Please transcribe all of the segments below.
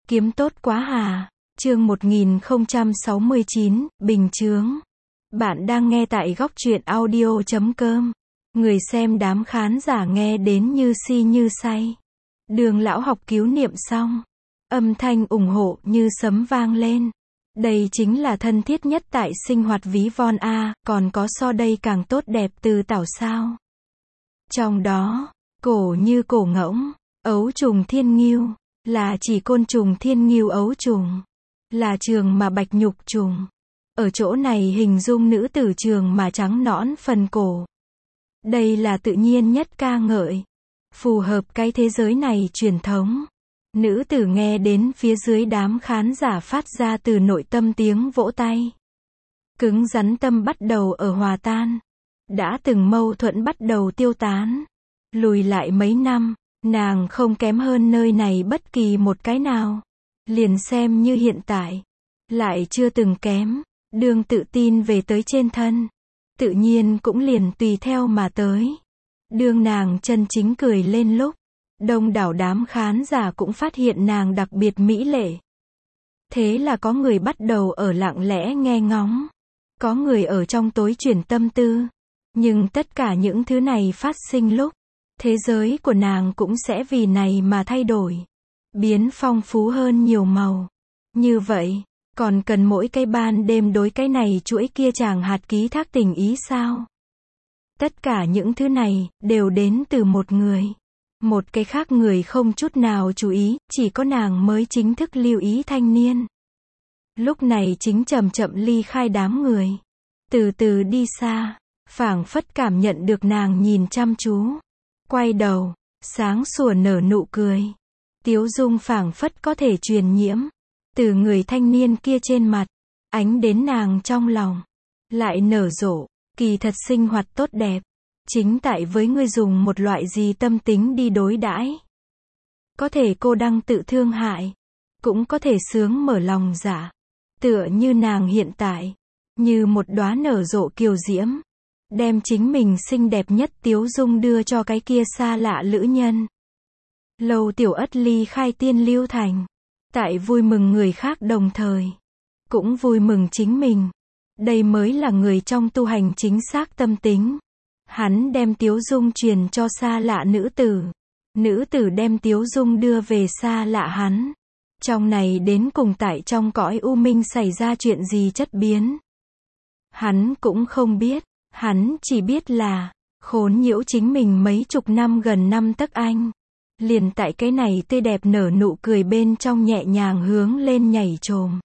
Kiếm tốt quá hà. Chương 1069, Bình Chướng. Bạn đang nghe tại góc truyện audio.com. Người xem đám khán giả nghe đến như si như say. Đường lão học cứu niệm xong. Âm thanh ủng hộ như sấm vang lên. Đây chính là thân thiết nhất tại sinh hoạt ví von A, còn có so đây càng tốt đẹp từ tảo sao. Trong đó, cổ như cổ ngỗng, ấu trùng thiên ngưu, là chỉ côn trùng thiên ngưu ấu trùng, là trường mà bạch nhục trùng. Ở chỗ này hình dung nữ tử trường mà trắng nõn phần cổ. Đây là tự nhiên nhất ca ngợi, phù hợp cái thế giới này truyền thống. Nữ tử nghe đến phía dưới đám khán giả phát ra từ nội tâm tiếng vỗ tay. Cứng rắn tâm bắt đầu ở hòa tan. Đã từng mâu thuẫn bắt đầu tiêu tán. Lùi lại mấy năm, nàng không kém hơn nơi này bất kỳ một cái nào. Liền xem như hiện tại, lại chưa từng kém. Đường tự tin về tới trên thân, tự nhiên cũng liền tùy theo mà tới. Đường nàng chân chính cười lên lúc, đông đảo đám khán giả cũng phát hiện nàng đặc biệt mỹ lệ. Thế là có người bắt đầu ở lặng lẽ nghe ngóng, có người ở trong tối chuyển tâm tư. Nhưng tất cả những thứ này phát sinh lúc, thế giới của nàng cũng sẽ vì này mà thay đổi, biến phong phú hơn nhiều màu. Như vậy, còn cần mỗi cái ban đêm đối cái này chuỗi kia chàng hạt ký thác tình ý sao? Tất cả những thứ này, đều đến từ một người. Một cái khác người không chút nào chú ý, chỉ có nàng mới chính thức lưu ý thanh niên. Lúc này chính chậm chậm ly khai đám người. Từ từ đi xa, phảng phất cảm nhận được nàng nhìn chăm chú. Quay đầu, sáng sủa nở nụ cười. Tiếu dung phảng phất có thể truyền nhiễm. Từ người thanh niên kia trên mặt, ánh đến nàng trong lòng. Lại nở rộ, kỳ thật sinh hoạt tốt đẹp. Chính tại với ngươi dùng một loại gì tâm tính đi đối đãi. Có thể cô đang tự thương hại, cũng có thể sướng mở lòng dạ. Tựa như nàng hiện tại, như một đóa nở rộ kiều diễm, đem chính mình xinh đẹp nhất tiếu dung đưa cho cái kia xa lạ lữ nhân. Lâu Tiểu Ất ly khai Tiên Lưu Thành, tại vui mừng người khác đồng thời, cũng vui mừng chính mình. Đây mới là người trong tu hành chính xác tâm tính. Hắn đem tiếu dung truyền cho xa lạ nữ tử. Nữ tử đem tiếu dung đưa về xa lạ hắn. Trong này đến cùng tại trong cõi u minh xảy ra chuyện gì chất biến. Hắn cũng không biết. Hắn chỉ biết là, khốn nhiễu chính mình mấy chục năm gần năm tấc anh. Liền tại cái này tươi đẹp nở nụ cười bên trong nhẹ nhàng hướng lên nhảy trồm.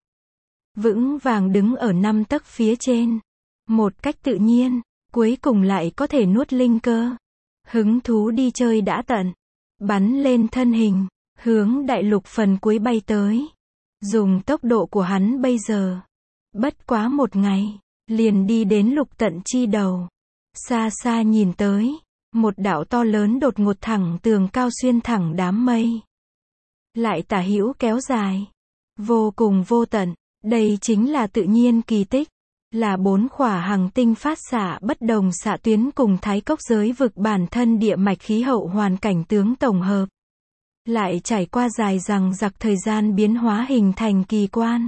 Vững vàng đứng ở năm tấc phía trên. Một cách tự nhiên. Cuối cùng lại có thể nuốt linh cơ. Hứng thú đi chơi đã tận. Bắn lên thân hình, hướng đại lục phần cuối bay tới. Dùng tốc độ của hắn bây giờ, bất quá một ngày, liền đi đến lục tận chi đầu. Xa xa nhìn tới, một đạo to lớn đột ngột thẳng tường cao xuyên thẳng đám mây. Lại tả hữu kéo dài, vô cùng vô tận. Đây chính là tự nhiên kỳ tích. Là 4 khỏa hành tinh phát xạ bất đồng xạ tuyến cùng thái cốc giới vực bản thân địa mạch khí hậu hoàn cảnh tướng tổng hợp. Lại trải qua dài dằng dặc thời gian biến hóa hình thành kỳ quan.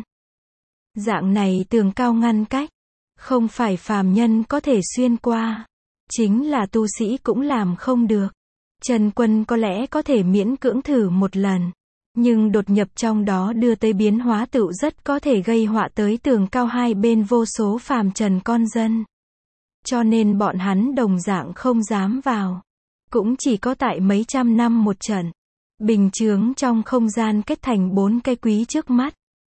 Dạng này tường cao ngăn cách, không phải phàm nhân có thể xuyên qua. Chính là tu sĩ cũng làm không được. Trần Quân có lẽ có thể miễn cưỡng thử một lần. Nhưng đột nhập trong đó đưa tới biến hóa tựu rất có thể gây họa tới tường cao hai bên vô số phàm trần con dân. Cho nên bọn hắn đồng dạng không dám vào. Cũng chỉ có tại mấy trăm năm một trận. Bình chướng trong không gian kết thành 4 cái quý trước mắt.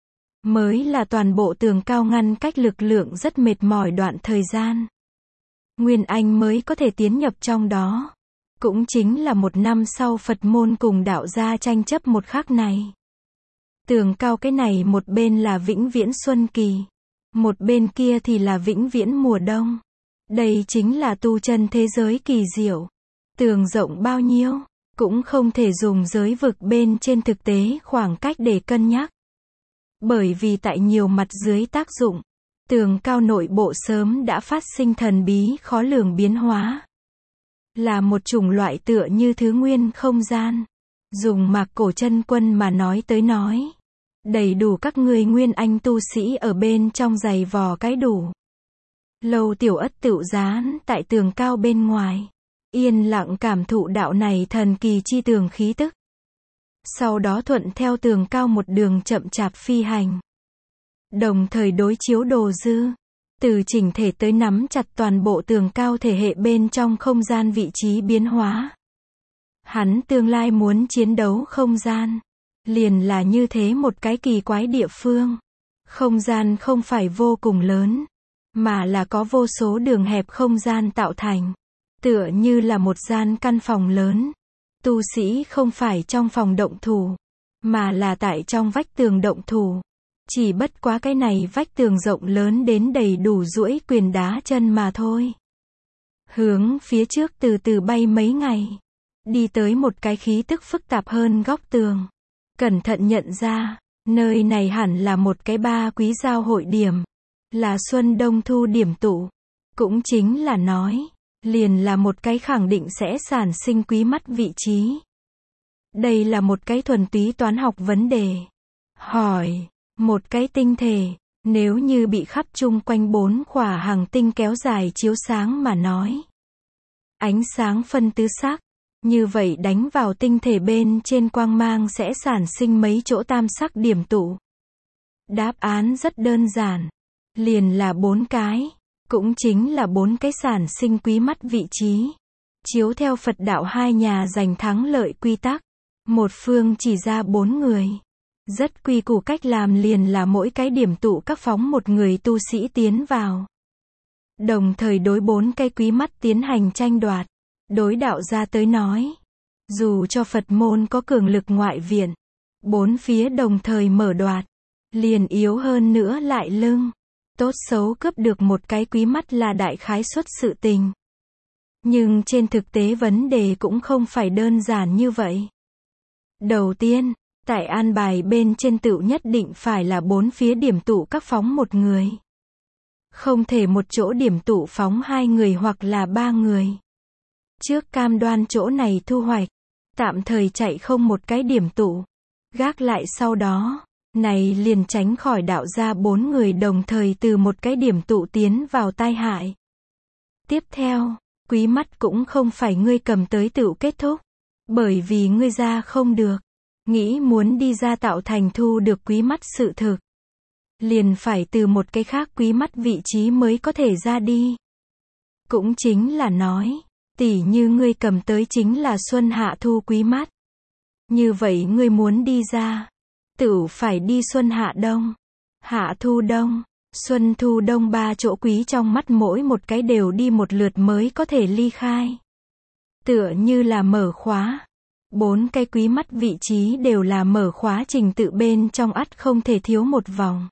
Mới là toàn bộ tường cao ngăn cách lực lượng rất mệt mỏi đoạn thời gian. Nguyên Anh mới có thể tiến nhập trong đó. Cũng chính là một năm sau Phật môn cùng đạo gia tranh chấp một khắc này. Tường cao cái này một bên là vĩnh viễn xuân kỳ, một bên kia thì là vĩnh viễn mùa đông. Đây chính là tu chân thế giới kỳ diệu. Tường rộng bao nhiêu, cũng không thể dùng giới vực bên trên thực tế khoảng cách để cân nhắc. Bởi vì tại nhiều mặt dưới tác dụng, tường cao nội bộ sớm đã phát sinh thần bí khó lường biến hóa. Là một chủng loại tựa như thứ nguyên không gian. Dùng Mạc Cổ Chân Quân mà nói tới nói, Đầy đủ các ngươi nguyên anh tu sĩ ở bên trong giày vò cái đủ. Lâu Tiểu Ất tựu dán tại tường cao bên ngoài. Yên lặng cảm thụ đạo này thần kỳ chi tường khí tức. Sau đó thuận theo tường cao một đường chậm chạp phi hành. Đồng thời đối chiếu đồ dư. Từ chỉnh thể tới nắm chặt toàn bộ tường cao thể hệ bên trong không gian vị trí biến hóa. Hắn tương lai muốn chiến đấu không gian. Liền là như thế một cái kỳ quái địa phương. Không gian không phải vô cùng lớn. Mà là có vô số đường hẹp không gian tạo thành. Tựa như là một gian căn phòng lớn. Tu sĩ không phải trong phòng động thủ. Mà là tại trong vách tường động thủ. Chỉ bất quá cái này vách tường rộng lớn đến đầy đủ duỗi quyền đá chân mà thôi. Hướng phía trước từ từ bay mấy ngày. Đi tới một cái khí tức phức tạp hơn góc tường. Cẩn thận nhận ra, nơi này hẳn là một cái ba quý giao hội điểm. Là xuân đông thu điểm tụ. Cũng chính là nói, liền là một cái khẳng định sẽ sản sinh quý mắt vị trí. Đây là một cái thuần túy toán học vấn đề. Hỏi, một cái tinh thể, nếu như bị khắp chung quanh 4 khỏa hành tinh kéo dài chiếu sáng mà nói. Ánh sáng phân tứ sắc, như vậy đánh vào tinh thể bên trên quang mang sẽ sản sinh mấy chỗ tam sắc điểm tụ. Đáp án rất đơn giản. Liền là 4 cái. Cũng chính là 4 cái sản sinh quý mắt vị trí. Chiếu theo Phật đạo hai nhà giành thắng lợi quy tắc. Một phương chỉ ra 4 người. Rất quy củ cách làm liền là mỗi cái điểm tụ các phóng một người tu sĩ tiến vào. Đồng thời đối 4 cái quý mắt tiến hành tranh đoạt. Đối đạo gia tới nói. Dù cho Phật môn có cường lực ngoại viện. 4 phía đồng thời mở đoạt. Liền yếu hơn nữa lại lưng. Tốt xấu cướp được một cái quý mắt là đại khái suất sự tình. Nhưng trên thực tế vấn đề cũng không phải đơn giản như vậy. Đầu tiên, tại an bài bên trên tựu nhất định phải là 4 phía điểm tụ các phóng một người. Không thể một chỗ điểm tụ phóng 2 người hoặc là 3 người. Trước cam đoan chỗ này thu hoạch, tạm thời chạy không một cái điểm tụ. Gác lại sau đó. Này liền tránh khỏi đạo ra 4 người đồng thời từ một cái điểm tụ tiến vào tai hại. Tiếp theo, quý mắt cũng không phải ngươi cầm tới tựu kết thúc. Bởi vì ngươi ra không được. Nghĩ muốn đi ra tạo thành thu được quý mắt sự thực. Liền phải từ một cái khác quý mắt vị trí mới có thể ra đi. Cũng chính là nói, tỉ như ngươi cầm tới chính là xuân hạ thu quý mắt. Như vậy ngươi muốn đi ra. Tựu phải đi xuân hạ đông, hạ thu đông, xuân thu đông 3 chỗ quý trong mắt mỗi một cái đều đi một lượt mới có thể ly khai. Tựa như là mở khóa. 4 cái quý mắt vị trí đều là mở khóa trình tự bên trong ắt không thể thiếu một vòng.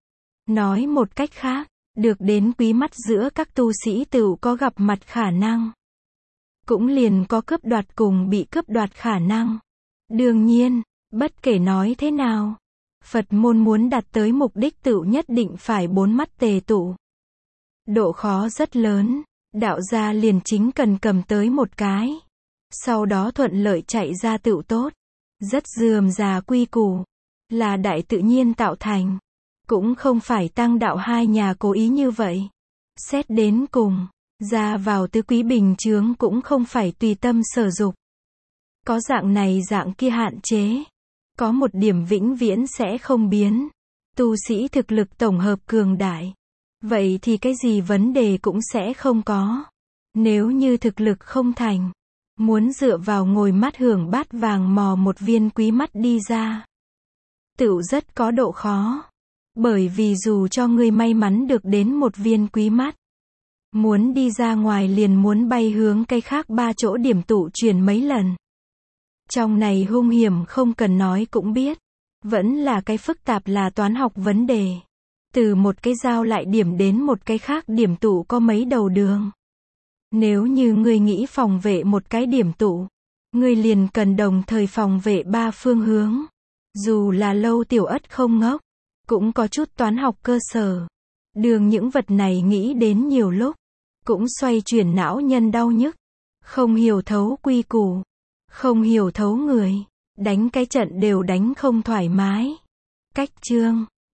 Nói một cách khác, được đến quý mắt giữa các tu sĩ tựu có gặp mặt khả năng. Cũng liền có cướp đoạt cùng bị cướp đoạt khả năng. Đương nhiên, bất kể nói thế nào, Phật môn muốn đạt tới mục đích tựu nhất định phải 4 mắt tề tụ. Độ khó rất lớn, đạo gia liền chính cần cầm tới một cái. Sau đó thuận lợi chạy ra tựu tốt. Rất rườm rà quy củ. Là đại tự nhiên tạo thành. Cũng không phải tăng đạo hai nhà cố ý như vậy. Xét đến cùng, ra vào tứ quý bình chướng cũng không phải tùy tâm sở dục. Có dạng này dạng kia hạn chế. Có một điểm vĩnh viễn sẽ không biến. Tu sĩ thực lực tổng hợp cường đại. Vậy thì cái gì vấn đề cũng sẽ không có. Nếu như thực lực không thành. Muốn dựa vào ngồi mắt hưởng bát vàng mò một viên quý mắt đi ra. Tựu rất có độ khó. Bởi vì dù cho ngươi may mắn được đến một viên quý mắt. Muốn đi ra ngoài liền muốn bay hướng cái khác 3 chỗ điểm tụ chuyển mấy lần. Trong này hung hiểm không cần nói cũng biết. Vẫn là cái phức tạp là toán học vấn đề. Từ một cái giao lại điểm đến một cái khác điểm tụ có mấy đầu đường. Nếu như ngươi nghĩ phòng vệ một cái điểm tụ, ngươi liền cần đồng thời phòng vệ 3 phương hướng. Dù là Lâu Tiểu Ất không ngốc, cũng có chút toán học cơ sở. Đường những vật này nghĩ đến nhiều lúc, cũng xoay chuyển não nhân đau nhức. Không hiểu thấu quy củ, không hiểu thấu người, đánh cái trận đều đánh không thoải mái. Cách chương